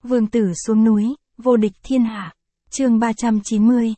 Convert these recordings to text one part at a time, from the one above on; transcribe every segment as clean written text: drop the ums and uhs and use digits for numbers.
Vương tử xuống núi, vô địch thiên hạ. Chương 390,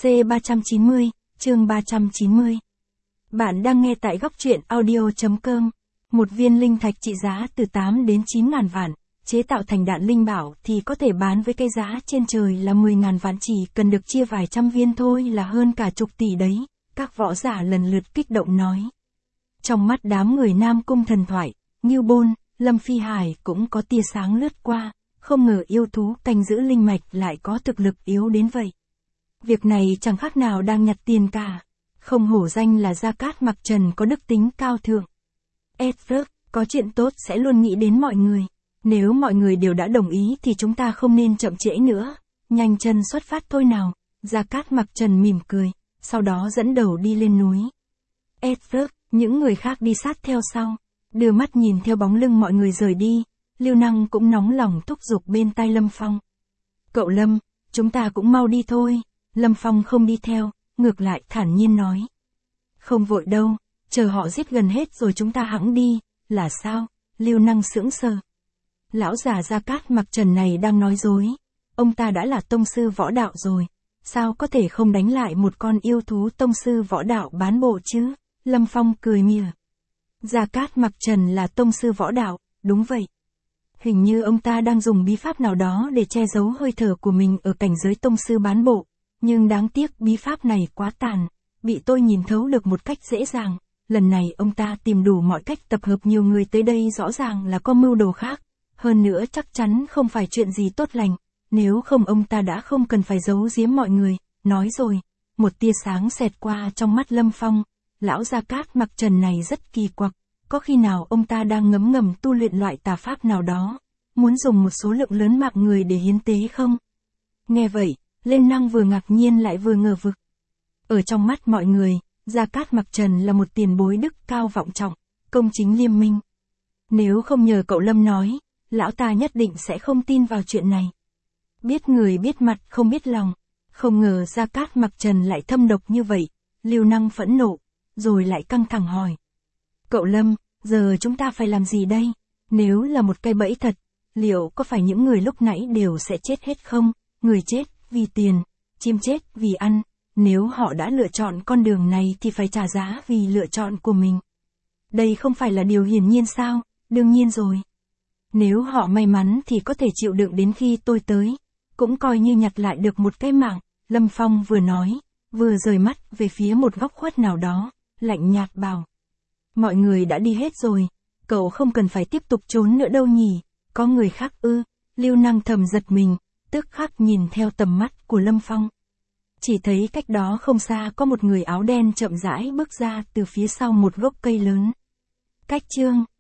C390, chương 390. Bạn đang nghe tại góc truyện audio.com. Một viên linh thạch trị giá từ 8 đến 9 ngàn vạn, chế tạo thành đạn linh bảo thì có thể bán với cái giá trên trời là 10 ngàn vạn, chỉ cần được chia vài trăm viên thôi là hơn cả chục tỷ đấy, các võ giả lần lượt kích động nói. Trong mắt đám người Nam Cung thần thoại, Ngưu Bôn, Lâm Phi Hải cũng có tia sáng lướt qua, không ngờ yêu thú canh giữ linh mạch lại có thực lực yếu đến vậy. Việc này chẳng khác nào đang nhặt tiền cả, không hổ danh là Gia Cát Mặc Trần có đức tính cao thượng. Edward, có chuyện tốt sẽ luôn nghĩ đến mọi người. Nếu mọi người đều đã đồng ý thì chúng ta không nên chậm trễ nữa, nhanh chân xuất phát thôi nào. Gia Cát Mặc Trần mỉm cười, sau đó dẫn đầu đi lên núi. Edward, những người khác đi sát theo sau, đưa mắt nhìn theo bóng lưng mọi người rời đi. Lưu Năng cũng nóng lòng thúc giục bên tai Lâm Phong. Cậu Lâm, chúng ta cũng mau đi thôi. Lâm Phong không đi theo, ngược lại thản nhiên nói. Không vội đâu, chờ họ giết gần hết rồi chúng ta hẵng đi. Là sao? Lưu Năng sững sờ. Lão già Gia Cát Mặc Trần này đang nói dối. Ông ta đã là tông sư võ đạo rồi, sao có thể không đánh lại một con yêu thú tông sư võ đạo bán bộ chứ? Lâm Phong cười mỉa. Gia Cát Mặc Trần là tông sư võ đạo, đúng vậy. Hình như ông ta đang dùng bí pháp nào đó để che giấu hơi thở của mình ở cảnh giới tông sư bán bộ, nhưng đáng tiếc bí pháp này quá tàn, bị tôi nhìn thấu được một cách dễ dàng. Lần này ông ta tìm đủ mọi cách tập hợp nhiều người tới đây, rõ ràng là có mưu đồ khác, hơn nữa chắc chắn không phải chuyện gì tốt lành, nếu không ông ta đã không cần phải giấu giếm mọi người. Nói rồi, một tia sáng xẹt qua trong mắt Lâm Phong, lão Gia Cát Mặc Trần này rất kỳ quặc. Có khi nào ông ta đang ngấm ngầm tu luyện loại tà pháp nào đó, muốn dùng một số lượng lớn mạng người để hiến tế không? Nghe vậy, Lên Năng vừa ngạc nhiên lại vừa ngờ vực. Ở trong mắt mọi người, Gia Cát Mặc Trần là một tiền bối đức cao vọng trọng, công chính liêm minh. Nếu không nhờ cậu Lâm nói, lão ta nhất định sẽ không tin vào chuyện này. Biết người biết mặt không biết lòng, không ngờ Gia Cát Mặc Trần lại thâm độc như vậy. Lưu Năng phẫn nộ, rồi lại căng thẳng hỏi. Cậu Lâm, giờ chúng ta phải làm gì đây? Nếu là một cái bẫy thật, liệu có phải những người lúc nãy đều sẽ chết hết không? Người chết vì tiền, chim chết vì ăn, nếu họ đã lựa chọn con đường này thì phải trả giá vì lựa chọn của mình. Đây không phải là điều hiển nhiên sao? Đương nhiên rồi. Nếu họ may mắn thì có thể chịu đựng đến khi tôi tới, cũng coi như nhặt lại được một cái mạng. Lâm Phong vừa nói, vừa rời mắt về phía một góc khuất nào đó, lạnh nhạt bảo. Mọi người đã đi hết rồi, cậu không cần phải tiếp tục trốn nữa đâu nhỉ, có người khác ư? Lưu Năng thầm giật mình, tức khắc nhìn theo tầm mắt của Lâm Phong. Chỉ thấy cách đó không xa có một người áo đen chậm rãi bước ra từ phía sau một gốc cây lớn. Cách chương